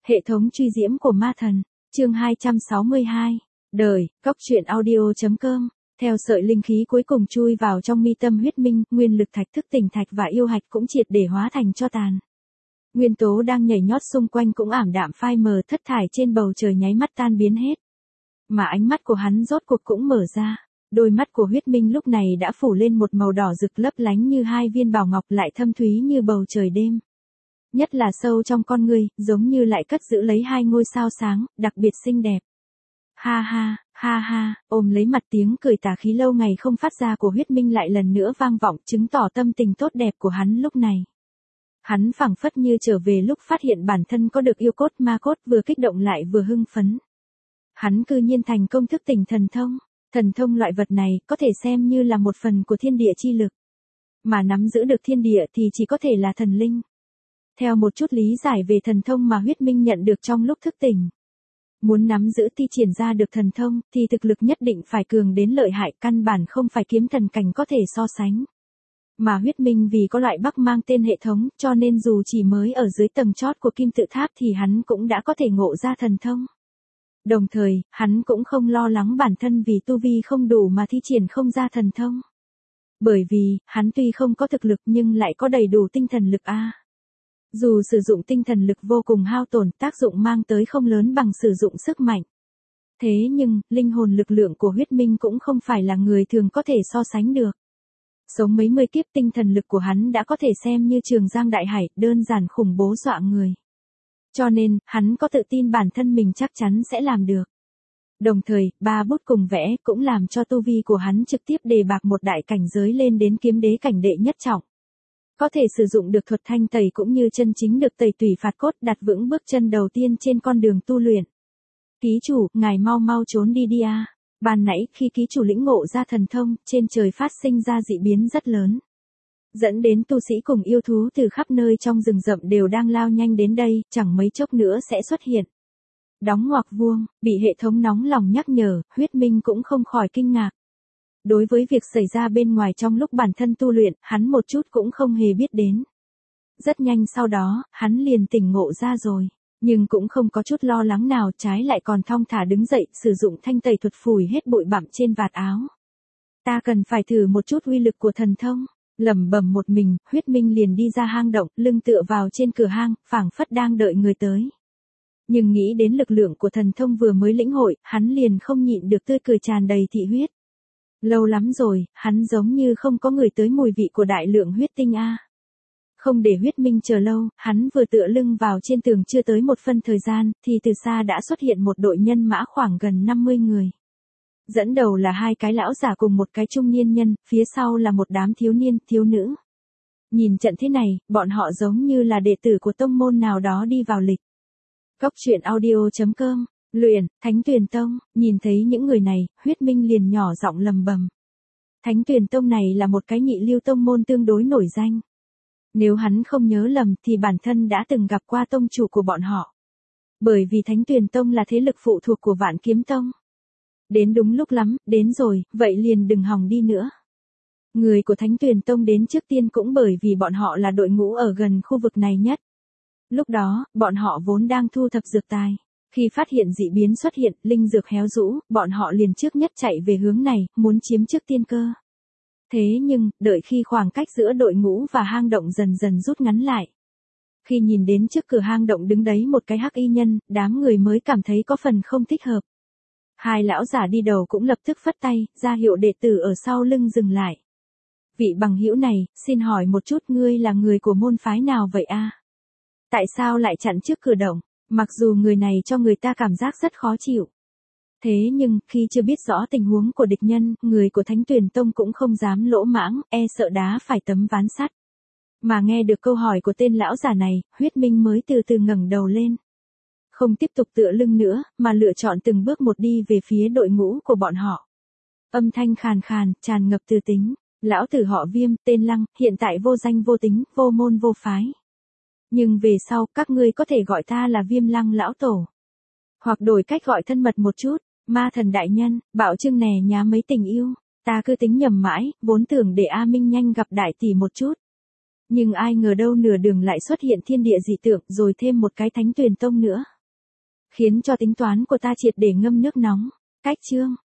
Hệ thống truy diễm của ma thần, chương 262, đời, cóc truyện audio.com. Theo sợi linh khí cuối cùng chui vào trong mi tâm huyết minh, nguyên lực thạch thức tỉnh thạch và yêu hạch cũng triệt để hóa thành tro tàn. Nguyên tố đang nhảy nhót xung quanh cũng ảm đạm phai mờ thất thải trên bầu trời nháy mắt tan biến hết. Mà ánh mắt của hắn rốt cuộc cũng mở ra. Đôi mắt của huyết minh lúc này đã phủ lên một màu đỏ rực lấp lánh như hai viên bảo ngọc lại thâm thúy như bầu trời đêm. Nhất là sâu trong con ngươi, giống như lại cất giữ lấy hai ngôi sao sáng, đặc biệt xinh đẹp. Ha ha, ôm lấy mặt tiếng cười tà khí lâu ngày không phát ra của huyết minh lại lần nữa vang vọng chứng tỏ tâm tình tốt đẹp của hắn lúc này. Hắn phảng phất như trở về lúc phát hiện bản thân có được yêu cốt ma cốt vừa kích động lại vừa hưng phấn. Hắn cư nhiên thành công thức tỉnh thần thông. Thần thông loại vật này có thể xem như là một phần của thiên địa chi lực. Mà nắm giữ được thiên địa thì chỉ có thể là thần linh. Theo một chút lý giải về thần thông mà huyết minh nhận được trong lúc thức tỉnh. Muốn nắm giữ thi triển ra được thần thông thì thực lực nhất định phải cường đến lợi hại, căn bản không phải kiếm thần cảnh có thể so sánh. Mà huyết minh vì có loại bắc mang tên hệ thống cho nên dù chỉ mới ở dưới tầng chót của kim tự tháp thì hắn cũng đã có thể ngộ ra thần thông. Đồng thời, hắn cũng không lo lắng bản thân vì tu vi không đủ mà thi triển không ra thần thông. Bởi vì, hắn tuy không có thực lực nhưng lại có đầy đủ tinh thần lực a. Dù sử dụng tinh thần lực vô cùng hao tổn, tác dụng mang tới không lớn bằng sử dụng sức mạnh. Thế nhưng, linh hồn lực lượng của huyết minh cũng không phải là người thường có thể so sánh được. Sống mấy mươi kiếp tinh thần lực của hắn đã có thể xem như trường giang đại hải, đơn giản khủng bố dọa người. Cho nên, hắn có tự tin bản thân mình chắc chắn sẽ làm được. Đồng thời, ba bút cùng vẽ cũng làm cho tu vi của hắn trực tiếp đề bạc một đại cảnh giới lên đến kiếm đế cảnh đệ nhất trọng. Có thể sử dụng được thuật thanh tẩy cũng như chân chính được tẩy tủy phạt cốt đặt vững bước chân đầu tiên trên con đường tu luyện. Ký chủ, ngài mau trốn đi a. Ban nãy khi ký chủ lĩnh ngộ ra thần thông, trên trời phát sinh ra dị biến rất lớn. Dẫn đến tu sĩ cùng yêu thú từ khắp nơi trong rừng rậm đều đang lao nhanh đến đây, chẳng mấy chốc nữa sẽ xuất hiện. Đóng ngoặc vuông, bị hệ thống nóng lòng nhắc nhở, huyết minh cũng không khỏi kinh ngạc. Đối với việc xảy ra bên ngoài trong lúc bản thân tu luyện, hắn một chút cũng không hề biết đến. Rất nhanh sau đó, hắn liền tỉnh ngộ ra rồi, nhưng cũng không có chút lo lắng nào, trái lại còn thong thả đứng dậy, sử dụng thanh tẩy thuật phủi hết bụi bặm trên vạt áo. Ta cần phải thử một chút uy lực của thần thông. Lẩm bẩm một mình, huyết minh liền đi ra hang động, lưng tựa vào trên cửa hang, phảng phất đang đợi người tới. Nhưng nghĩ đến lực lượng của thần thông vừa mới lĩnh hội, hắn liền không nhịn được tươi cười tràn đầy thị huyết. Lâu lắm rồi, hắn giống như không có người tới mùi vị của đại lượng huyết tinh a. Không để huyết minh chờ lâu, hắn vừa tựa lưng vào trên tường chưa tới một phân thời gian, thì từ xa đã xuất hiện một đội nhân mã khoảng gần 50 người. Dẫn đầu là hai cái lão giả cùng một cái trung niên nhân, phía sau là một đám thiếu niên, thiếu nữ. Nhìn trận thế này, bọn họ giống như là đệ tử của tông môn nào đó đi vào lịch. Cóc truyện audio.com, luyện, Thánh Tuyền Tông, nhìn thấy những người này, huyết minh liền nhỏ giọng lầm bầm. Thánh Tuyền Tông này là một cái nhị lưu tông môn tương đối nổi danh. Nếu hắn không nhớ lầm thì bản thân đã từng gặp qua tông chủ của bọn họ. Bởi vì Thánh Tuyền Tông là thế lực phụ thuộc của Vạn Kiếm Tông. Đến đúng lúc lắm, đến rồi, vậy liền đừng hòng đi nữa. Người của Thánh Tuyền Tông đến trước tiên cũng bởi vì bọn họ là đội ngũ ở gần khu vực này nhất. Lúc đó, bọn họ vốn đang thu thập dược tài. Khi phát hiện dị biến xuất hiện, linh dược héo rũ, bọn họ liền trước nhất chạy về hướng này, muốn chiếm trước tiên cơ. Thế nhưng, đợi khi khoảng cách giữa đội ngũ và hang động dần dần rút ngắn lại. Khi nhìn đến trước cửa hang động đứng đấy một cái hắc y nhân, đám người mới cảm thấy có phần không thích hợp. Hai lão giả đi đầu cũng lập tức phất tay, ra hiệu đệ tử ở sau lưng dừng lại. Vị bằng hữu này, xin hỏi một chút, ngươi là người của môn phái nào vậy a? Tại sao lại chặn trước cửa động? Mặc dù người này cho người ta cảm giác rất khó chịu. Thế nhưng, khi chưa biết rõ tình huống của địch nhân, người của Thánh Tuyền Tông cũng không dám lỗ mãng, sợ đá phải tấm ván sắt. Mà nghe được câu hỏi của tên lão giả này, huyết minh mới từ từ ngẩng đầu lên. Không tiếp tục tựa lưng nữa, mà lựa chọn từng bước một đi về phía đội ngũ của bọn họ. Âm thanh khàn khàn, tràn ngập từ tính. Lão tử họ Viêm, tên Lăng, hiện tại vô danh vô tính, vô môn vô phái. Nhưng về sau, các ngươi có thể gọi ta là Viêm Lăng lão tổ. Hoặc đổi cách gọi thân mật một chút, ma thần đại nhân, bạo trưng nè nhá mấy tình yêu. Ta cứ tính nhầm mãi, vốn tưởng để A Minh nhanh gặp đại tỷ một chút. Nhưng ai ngờ đâu nửa đường lại xuất hiện thiên địa dị tượng rồi thêm một cái Thánh Tuyền Tông nữa. khiến cho tính toán của ta triệt để ngâm nước nóng. Cách chương